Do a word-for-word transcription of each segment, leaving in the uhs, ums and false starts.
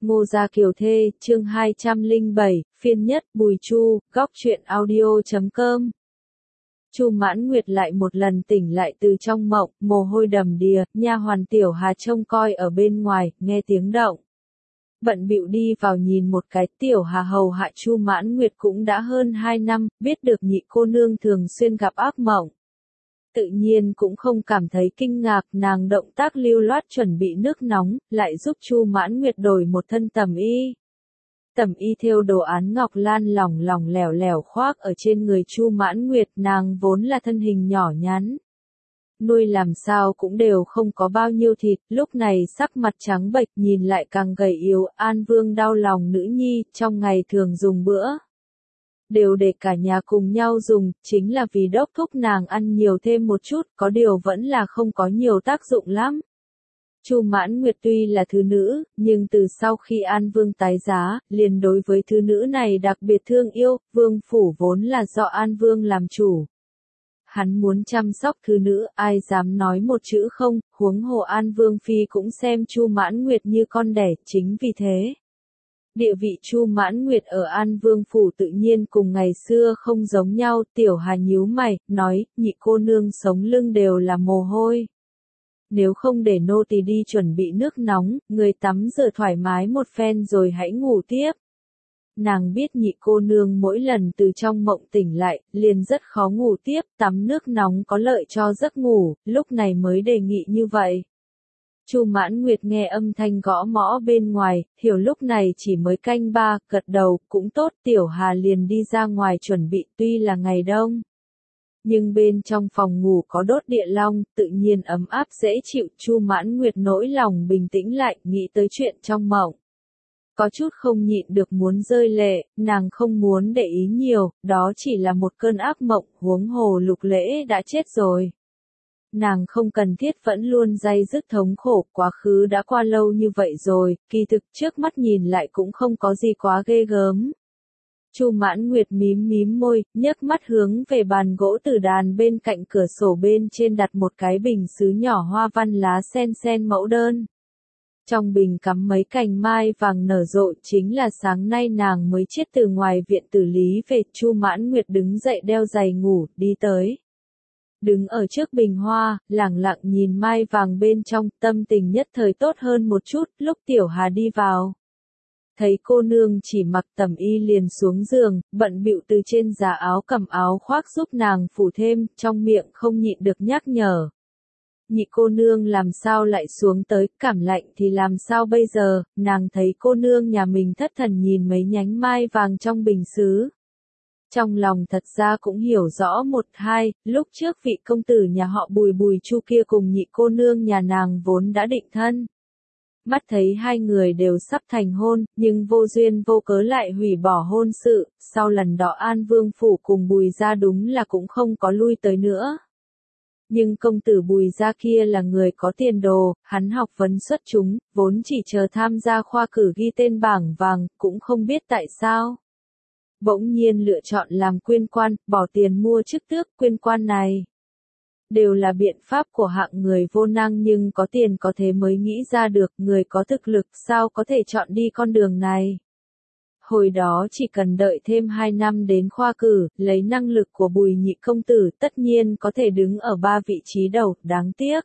Ngô Gia Kiều Thê, chương hai trăm lẻ bảy, phiên nhất, Bùi Chu, góc truyện audio chấm com. Chu Mãn Nguyệt lại một lần tỉnh lại từ trong mộng, mồ hôi đầm đìa, nha hoàn Tiểu Hà trông coi ở bên ngoài, nghe tiếng động. Bận bịu đi vào nhìn một cái, Tiểu Hà hầu hạ Chu Mãn Nguyệt cũng đã hơn hai năm, biết được nhị cô nương thường xuyên gặp ác mộng. Tự nhiên cũng không cảm thấy kinh ngạc, nàng động tác lưu loát chuẩn bị nước nóng, lại giúp Chu Mãn Nguyệt đổi một thân tẩm y. Tẩm y thêu đồ án ngọc lan lỏng lỏng lẻo lẻo khoác ở trên người Chu Mãn Nguyệt, nàng vốn là thân hình nhỏ nhắn. Nuôi làm sao cũng đều không có bao nhiêu thịt, lúc này sắc mặt trắng bệch nhìn lại càng gầy yếu, An Vương đau lòng nữ nhi, trong ngày thường dùng bữa. Đều để cả nhà cùng nhau dùng, chính là vì đốc thúc nàng ăn nhiều thêm một chút, có điều vẫn là không có nhiều tác dụng lắm. Chu Mãn Nguyệt tuy là thứ nữ, nhưng từ sau khi An Vương tái giá, liền đối với thứ nữ này đặc biệt thương yêu, vương phủ vốn là do An Vương làm chủ. Hắn muốn chăm sóc thứ nữ, ai dám nói một chữ không, huống hồ An Vương phi cũng xem Chu Mãn Nguyệt như con đẻ, chính vì thế. Địa vị Chu Mãn Nguyệt ở An Vương phủ tự nhiên cùng ngày xưa không giống nhau, Tiểu Hà nhíu mày, nói, nhị cô nương sống lưng đều là mồ hôi. Nếu không để nô tỳ đi chuẩn bị nước nóng, người tắm rửa thoải mái một phen rồi hãy ngủ tiếp. Nàng biết nhị cô nương mỗi lần từ trong mộng tỉnh lại, liền rất khó ngủ tiếp, tắm nước nóng có lợi cho giấc ngủ, lúc này mới đề nghị như vậy. Chu Mãn Nguyệt nghe âm thanh gõ mõ bên ngoài, hiểu lúc này chỉ mới canh ba, gật đầu, cũng tốt, Tiểu Hà liền đi ra ngoài chuẩn bị, tuy là ngày đông. Nhưng bên trong phòng ngủ có đốt địa long, tự nhiên ấm áp dễ chịu, Chu Mãn Nguyệt nỗi lòng bình tĩnh lại, nghĩ tới chuyện trong mộng. Có chút không nhịn được muốn rơi lệ, nàng không muốn để ý nhiều, đó chỉ là một cơn ác mộng, huống hồ Lục Lễ đã chết rồi. Nàng không cần thiết vẫn luôn day dứt thống khổ, quá khứ đã qua lâu như vậy rồi, kỳ thực trước mắt nhìn lại cũng không có gì quá ghê gớm. Chu Mãn Nguyệt mím mím môi, nhấc mắt hướng về bàn gỗ tử đàn bên cạnh cửa sổ bên trên đặt một cái bình sứ nhỏ hoa văn lá sen sen mẫu đơn. Trong bình cắm mấy cành mai vàng nở rộ, chính là sáng nay nàng mới chết từ ngoài viện tử lý về. Chu Mãn Nguyệt đứng dậy đeo giày ngủ, đi tới. Đứng ở trước bình hoa, lẳng lặng nhìn mai vàng bên trong, tâm tình nhất thời tốt hơn một chút, lúc Tiểu Hà đi vào. Thấy cô nương chỉ mặc tẩm y liền xuống giường, bận bịu từ trên giá áo cầm áo khoác giúp nàng phủ thêm, trong miệng không nhịn được nhắc nhở. Nhị cô nương làm sao lại xuống tới, cảm lạnh thì làm sao bây giờ, nàng thấy cô nương nhà mình thất thần nhìn mấy nhánh mai vàng trong bình sứ. Trong lòng thật ra cũng hiểu rõ một hai, lúc trước vị công tử nhà họ Bùi Bùi Chu kia cùng nhị cô nương nhà nàng vốn đã định thân. Mắt thấy hai người đều sắp thành hôn, nhưng vô duyên vô cớ lại hủy bỏ hôn sự, sau lần đó An Vương phủ cùng Bùi gia đúng là cũng không có lui tới nữa. Nhưng công tử Bùi gia kia là người có tiền đồ, hắn học vấn xuất chúng, vốn chỉ chờ tham gia khoa cử ghi tên bảng vàng, cũng không biết tại sao. Bỗng nhiên lựa chọn làm quyên quan, bỏ tiền mua chức tước, quyên quan này. Đều là biện pháp của hạng người vô năng nhưng có tiền có thế mới nghĩ ra được, người có thực lực sao có thể chọn đi con đường này. Hồi đó chỉ cần đợi thêm hai năm đến khoa cử, lấy năng lực của Bùi nhị công tử tất nhiên có thể đứng ở ba vị trí đầu, đáng tiếc.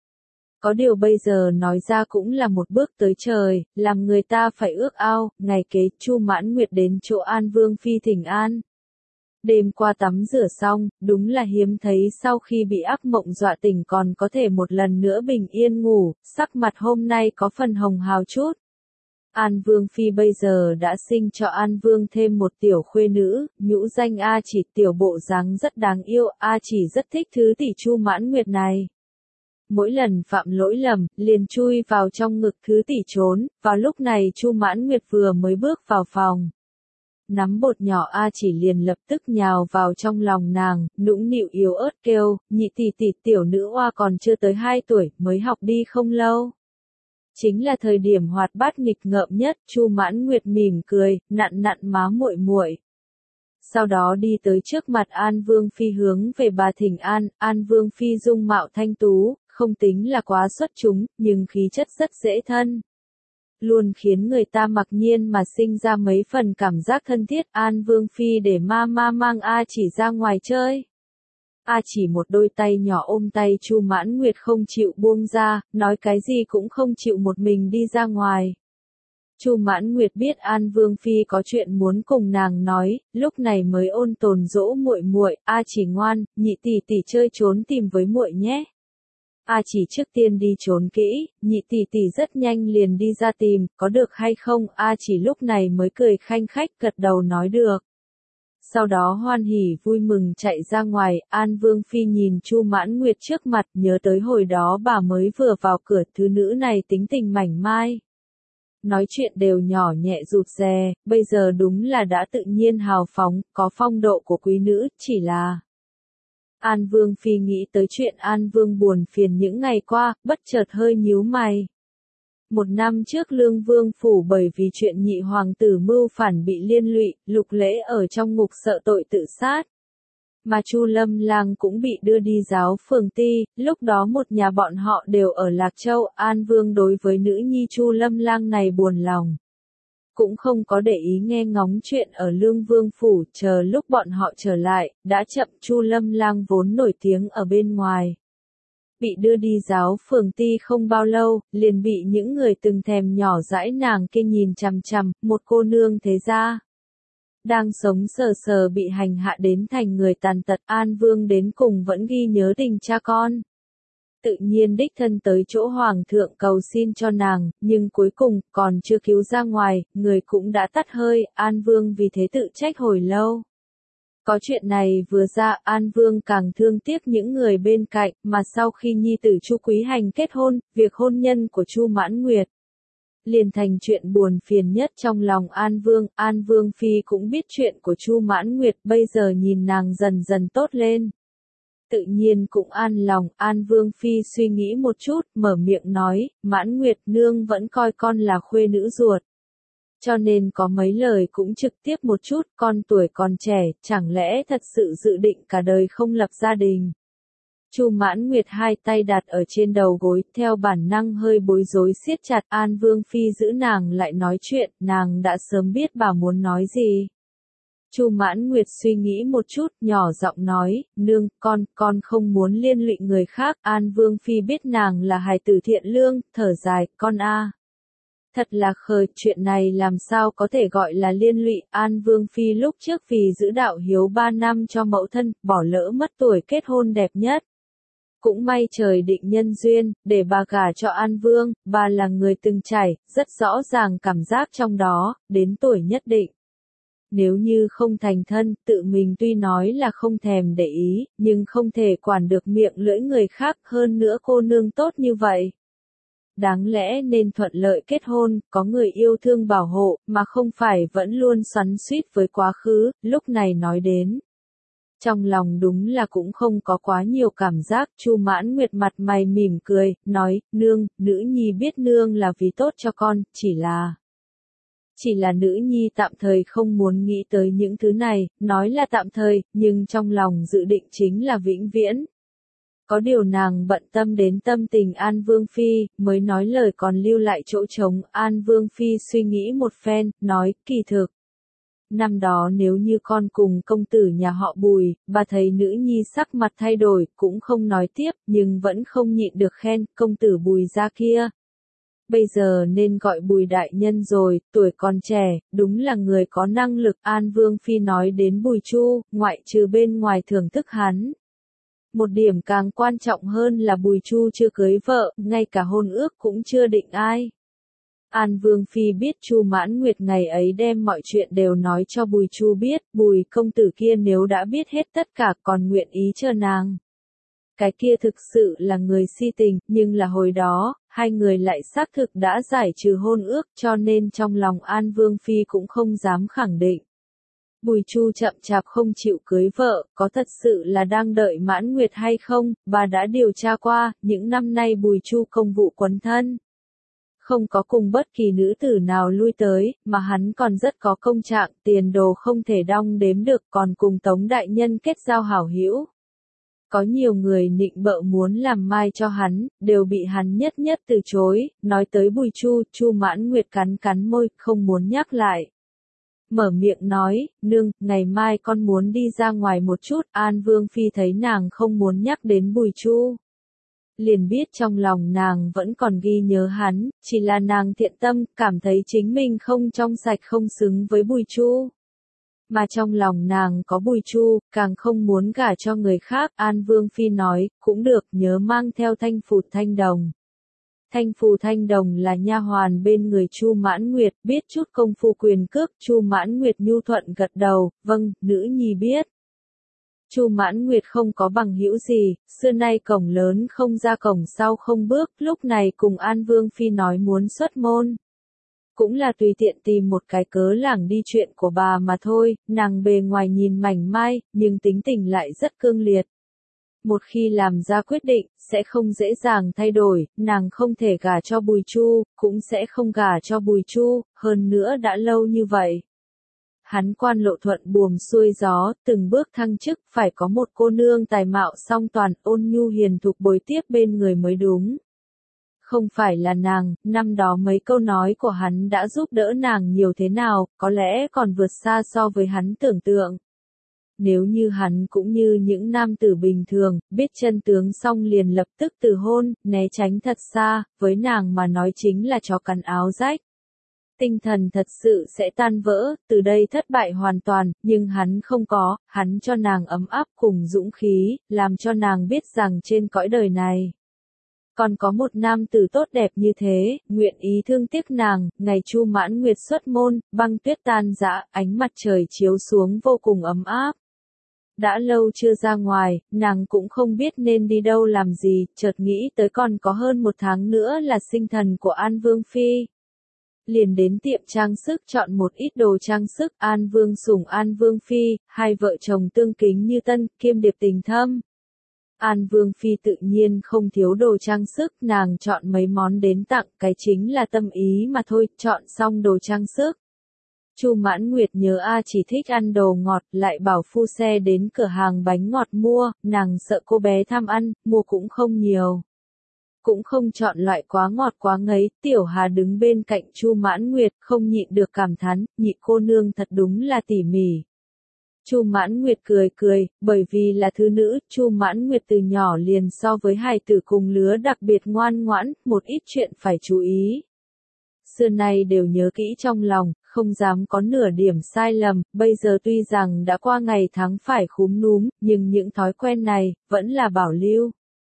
Có điều bây giờ nói ra cũng là một bước tới trời, làm người ta phải ước ao, ngày kế Chu Mãn Nguyệt đến chỗ An Vương phi thỉnh an. Đêm qua tắm rửa xong, đúng là hiếm thấy sau khi bị ác mộng dọa tỉnh còn có thể một lần nữa bình yên ngủ, sắc mặt hôm nay có phần hồng hào chút. An Vương phi bây giờ đã sinh cho An Vương thêm một tiểu khuê nữ, nhũ danh A Chỉ, tiểu bộ dáng rất đáng yêu, A Chỉ rất thích thứ tỷ Chu Mãn Nguyệt này. Mỗi lần phạm lỗi lầm, liền chui vào trong ngực thứ tỷ trốn, vào lúc này Chu Mãn Nguyệt vừa mới bước vào phòng. Nắm bột nhỏ A Chỉ liền lập tức nhào vào trong lòng nàng, nũng nịu yếu ớt kêu, nhị tỷ tỷ tiểu nữ oa còn chưa tới hai tuổi, mới học đi không lâu. Chính là thời điểm hoạt bát nghịch ngợm nhất, Chu Mãn Nguyệt mỉm cười, nặn nặn má muội muội. Sau đó đi tới trước mặt An Vương phi hướng về bà thỉnh an, An Vương phi dung mạo thanh tú, không tính là quá xuất chúng, nhưng khí chất rất dễ thân. luôn khiến người ta mặc nhiên mà sinh ra mấy phần cảm giác thân thiết. An Vương Phi để ma ma mang A Chỉ ra ngoài chơi. A Chỉ một đôi tay nhỏ ôm tay Chu Mãn Nguyệt không chịu buông ra, nói cái gì cũng không chịu một mình đi ra ngoài. Chu Mãn Nguyệt biết An Vương Phi có chuyện muốn cùng nàng nói, lúc này mới ôn tồn dỗ muội muội, A Chỉ ngoan, nhị tỷ tỷ chơi trốn tìm với muội nhé. A Chỉ trước tiên đi trốn kỹ, nhị tỷ tỷ rất nhanh liền đi ra tìm, có được hay không? A Chỉ lúc này mới cười khanh khách gật đầu nói được. Sau đó hoan hỉ vui mừng chạy ra ngoài, An Vương Phi nhìn Chu Mãn Nguyệt trước mặt, nhớ tới hồi đó bà mới vừa vào cửa, thứ nữ này tính tình mảnh mai. Nói chuyện đều nhỏ nhẹ rụt rè, bây giờ đúng là đã tự nhiên hào phóng, có phong độ của quý nữ, chỉ là... An Vương Phi nghĩ tới chuyện An Vương buồn phiền những ngày qua, bất chợt hơi nhíu mày. Một năm trước Lương Vương phủ bởi vì chuyện nhị hoàng tử mưu phản bị liên lụy, Lục Lễ ở trong ngục sợ tội tự sát. Mà Chu Lâm Lang cũng bị đưa đi giáo phường ti, lúc đó một nhà bọn họ đều ở Lạc Châu. An Vương đối với nữ nhi Chu Lâm Lang này buồn lòng. Cũng không có để ý nghe ngóng chuyện ở Lương Vương phủ, chờ lúc bọn họ trở lại, đã chậm. Chu Lâm Lang vốn nổi tiếng ở bên ngoài. Bị đưa đi giáo phường ti không bao lâu, liền bị những người từng thèm nhỏ dãi nàng kia nhìn chằm chằm, một cô nương thế gia. Đang sống sờ sờ bị hành hạ đến thành người tàn tật. An Vương đến cùng vẫn ghi nhớ tình cha con. Tự nhiên đích thân tới chỗ hoàng thượng cầu xin cho nàng, nhưng cuối cùng, còn chưa cứu ra ngoài, người cũng đã tắt hơi. An Vương vì thế tự trách hồi lâu. Có chuyện này vừa ra, An Vương càng thương tiếc những người bên cạnh, mà sau khi nhi tử Chu Quý Hành kết hôn, việc hôn nhân của Chu Mãn Nguyệt liền thành chuyện buồn phiền nhất trong lòng An Vương. An Vương Phi cũng biết chuyện của Chu Mãn Nguyệt, bây giờ nhìn nàng dần dần tốt lên. Tự nhiên cũng an lòng. An Vương Phi suy nghĩ một chút, mở miệng nói, Mãn Nguyệt nương vẫn coi con là khuê nữ ruột. Cho nên có mấy lời cũng trực tiếp một chút, con tuổi còn trẻ, chẳng lẽ thật sự dự định cả đời không lập gia đình. Chu Mãn Nguyệt hai tay đặt ở trên đầu gối, theo bản năng hơi bối rối siết chặt. An Vương Phi giữ nàng lại nói chuyện, nàng đã sớm biết bà muốn nói gì. Chu Mãn Nguyệt suy nghĩ một chút, nhỏ giọng nói, nương, con, con không muốn liên lụy người khác. An Vương Phi biết nàng là hài tử thiện lương, thở dài, con a. Thật là khờ, chuyện này làm sao có thể gọi là liên lụy. An Vương Phi lúc trước vì giữ đạo hiếu ba năm cho mẫu thân, bỏ lỡ mất tuổi kết hôn đẹp nhất. Cũng may trời định nhân duyên, để bà gả cho An Vương, bà là người từng trải, rất rõ ràng cảm giác trong đó, đến tuổi nhất định. Nếu như không thành thân, tự mình tuy nói là không thèm để ý, nhưng không thể quản được miệng lưỡi người khác, hơn nữa cô nương tốt như vậy. Đáng lẽ nên thuận lợi kết hôn, có người yêu thương bảo hộ, mà không phải vẫn luôn xoắn xuýt với quá khứ, lúc này nói đến. Trong lòng đúng là cũng không có quá nhiều cảm giác. Chu Mãn Nguyệt mặt mày mỉm cười, nói, nương, nữ nhi biết nương là vì tốt cho con, chỉ là... Chỉ là nữ nhi tạm thời không muốn nghĩ tới những thứ này, nói là tạm thời, nhưng trong lòng dự định chính là vĩnh viễn. Có điều nàng bận tâm đến tâm tình An Vương Phi, mới nói lời còn lưu lại chỗ trống. An Vương Phi suy nghĩ một phen, nói, kỳ thực. Năm đó nếu như con cùng công tử nhà họ Bùi, bà thấy nữ nhi sắc mặt thay đổi, cũng không nói tiếp, nhưng vẫn không nhịn được khen, công tử Bùi gia kia. Bây giờ nên gọi Bùi đại nhân rồi, tuổi còn trẻ, đúng là người có năng lực. An Vương Phi nói đến Bùi Chu, ngoại trừ bên ngoài thưởng thức hắn. Một điểm càng quan trọng hơn là Bùi Chu chưa cưới vợ, ngay cả hôn ước cũng chưa định ai. An Vương Phi biết Chu Mãn Nguyệt ngày ấy đem mọi chuyện đều nói cho Bùi Chu biết, Bùi công tử kia nếu đã biết hết tất cả còn nguyện ý chờ nàng. Cái kia thực sự là người si tình, nhưng là hồi đó, hai người lại xác thực đã giải trừ hôn ước, cho nên trong lòng An Vương Phi cũng không dám khẳng định. Bùi Chu chậm chạp không chịu cưới vợ, có thật sự là đang đợi Mãn Nguyệt hay không? Bà đã điều tra qua, những năm nay Bùi Chu công vụ quấn thân. Không có cùng bất kỳ nữ tử nào lui tới, mà hắn còn rất có công trạng, tiền đồ không thể đong đếm được, còn cùng Tống đại nhân kết giao hảo hữu. Có nhiều người nịnh bợ muốn làm mai cho hắn, đều bị hắn nhất nhất từ chối, nói tới Bùi Chu, Chu Mãn Nguyệt cắn cắn môi, không muốn nhắc lại. Mở miệng nói, nương, ngày mai con muốn đi ra ngoài một chút, An Vương Phi thấy nàng không muốn nhắc đến Bùi Chu. Liền biết trong lòng nàng vẫn còn ghi nhớ hắn, chỉ là nàng thiện tâm, cảm thấy chính mình không trong sạch không xứng với Bùi Chu. Mà trong lòng nàng có Bùi Chu, càng không muốn gả cho người khác, An Vương Phi nói, cũng được, nhớ mang theo Thanh Phù Thanh Đồng. Thanh Phù Thanh Đồng là nha hoàn bên người Chu Mãn Nguyệt, biết chút công phu quyền cước, Chu Mãn Nguyệt nhu thuận gật đầu, vâng, nữ nhi biết. Chu Mãn Nguyệt không có bằng hữu gì, xưa nay cổng lớn không ra cổng sau không bước, lúc này cùng An Vương Phi nói muốn xuất môn. Cũng là tùy tiện tìm một cái cớ lảng đi chuyện của bà mà thôi, nàng bề ngoài nhìn mảnh mai, nhưng tính tình lại rất cương liệt. Một khi làm ra quyết định, sẽ không dễ dàng thay đổi, nàng không thể gả cho Bùi Chu, cũng sẽ không gả cho Bùi Chu, hơn nữa đã lâu như vậy. Hắn quan lộ thuận buồm xuôi gió, từng bước thăng chức, phải có một cô nương tài mạo song toàn, ôn nhu hiền thục bồi tiếp bên người mới đúng. Không phải là nàng, năm đó mấy câu nói của hắn đã giúp đỡ nàng nhiều thế nào, có lẽ còn vượt xa so với hắn tưởng tượng. Nếu như hắn cũng như những nam tử bình thường, biết chân tướng xong liền lập tức từ hôn, né tránh thật xa, với nàng mà nói chính là chó cắn áo rách. Tinh thần thật sự sẽ tan vỡ, từ đây thất bại hoàn toàn, nhưng hắn không có, hắn cho nàng ấm áp cùng dũng khí, làm cho nàng biết rằng trên cõi đời này. Còn có một nam tử tốt đẹp như thế, nguyện ý thương tiếc nàng, ngày Chu Mãn Nguyệt xuất môn, băng tuyết tan rã, ánh mặt trời chiếu xuống vô cùng ấm áp. Đã lâu chưa ra ngoài, nàng cũng không biết nên đi đâu làm gì, chợt nghĩ tới còn có hơn một tháng nữa là sinh thần của An Vương Phi. Liền đến tiệm trang sức chọn một ít đồ trang sức, An Vương sủng An Vương Phi, hai vợ chồng tương kính như tân, kiêm điệp tình thâm. An Vương Phi tự nhiên không thiếu đồ trang sức, nàng chọn mấy món đến tặng, cái chính là tâm ý mà thôi, chọn xong đồ trang sức. Chu Mãn Nguyệt nhớ A chỉ thích ăn đồ ngọt, lại bảo phu xe đến cửa hàng bánh ngọt mua, nàng sợ cô bé tham ăn, mua cũng không nhiều. Cũng không chọn loại quá ngọt quá ngấy, Tiểu Hà đứng bên cạnh Chu Mãn Nguyệt, không nhịn được cảm thán, nhị cô nương thật đúng là tỉ mỉ. Chu Mãn Nguyệt cười cười, bởi vì là thứ nữ, Chu Mãn Nguyệt từ nhỏ liền so với hài tử cùng lứa đặc biệt ngoan ngoãn, một ít chuyện phải chú ý. Xưa nay đều nhớ kỹ trong lòng, không dám có nửa điểm sai lầm, bây giờ tuy rằng đã qua ngày tháng phải khúm núm, nhưng những thói quen này, vẫn là bảo lưu.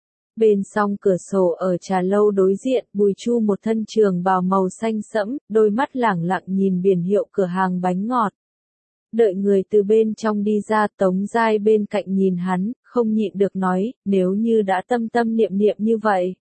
Bên song cửa sổ ở trà lâu đối diện, Bùi Chu một thân trường bào màu xanh sẫm, đôi mắt lẳng lặng nhìn biển hiệu cửa hàng bánh ngọt. Đợi người từ bên trong đi ra, Tống Giai bên cạnh nhìn hắn, không nhịn được nói, nếu như đã tâm tâm niệm niệm như vậy.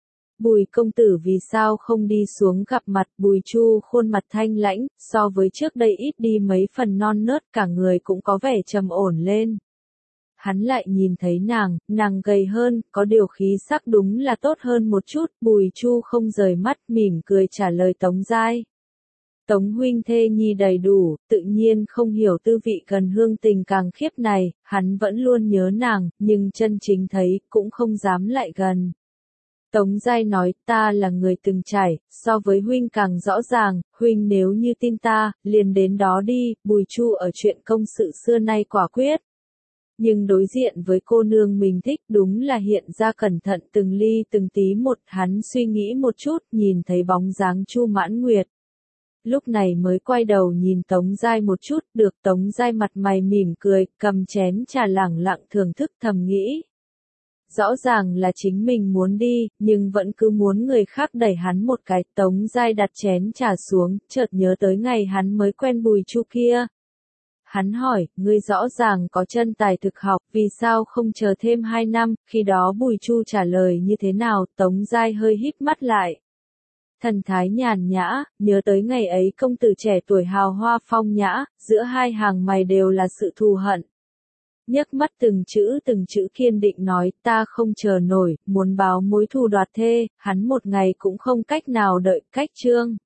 Bùi công tử vì sao không đi xuống gặp mặt, Bùi Chu khuôn mặt thanh lãnh, so với trước đây ít đi mấy phần non nớt, cả người cũng có vẻ trầm ổn lên. Hắn lại nhìn thấy nàng, nàng gầy hơn, có điều khí sắc đúng là tốt hơn một chút, Bùi Chu không rời mắt, mỉm cười trả lời Tống Giai. Tống huynh thê nhi đầy đủ, tự nhiên không hiểu tư vị gần hương tình càng khiếp này, hắn vẫn luôn nhớ nàng, nhưng chân chính thấy, cũng không dám lại gần. Tống Giai nói, ta là người từng trải, so với huynh càng rõ ràng, huynh nếu như tin ta, liền đến đó đi, Bùi Chu ở chuyện công sự xưa nay quả quyết. Nhưng đối diện với cô nương mình thích đúng là hiện ra cẩn thận từng ly từng tí một, hắn suy nghĩ một chút, nhìn thấy bóng dáng Chu Mãn Nguyệt. Lúc này mới quay đầu nhìn Tống Giai một chút, được Tống Giai mặt mày mỉm cười, cầm chén trà lẳng lặng thưởng thức thầm nghĩ. Rõ ràng là chính mình muốn đi, nhưng vẫn cứ muốn người khác đẩy hắn một cái, Tống Giai đặt chén trà xuống, chợt nhớ tới ngày hắn mới quen Bùi Chu kia. Hắn hỏi, ngươi rõ ràng có chân tài thực học, vì sao không chờ thêm hai năm, khi đó Bùi Chu trả lời như thế nào, Tống Giai hơi híp mắt lại. Thần thái nhàn nhã, nhớ tới ngày ấy công tử trẻ tuổi hào hoa phong nhã, giữa hai hàng mày đều là sự thù hận. Nhấc mắt từng chữ từng chữ kiên định nói, ta không chờ nổi, muốn báo mối thù đoạt thê, hắn một ngày cũng không cách nào đợi, cách chương.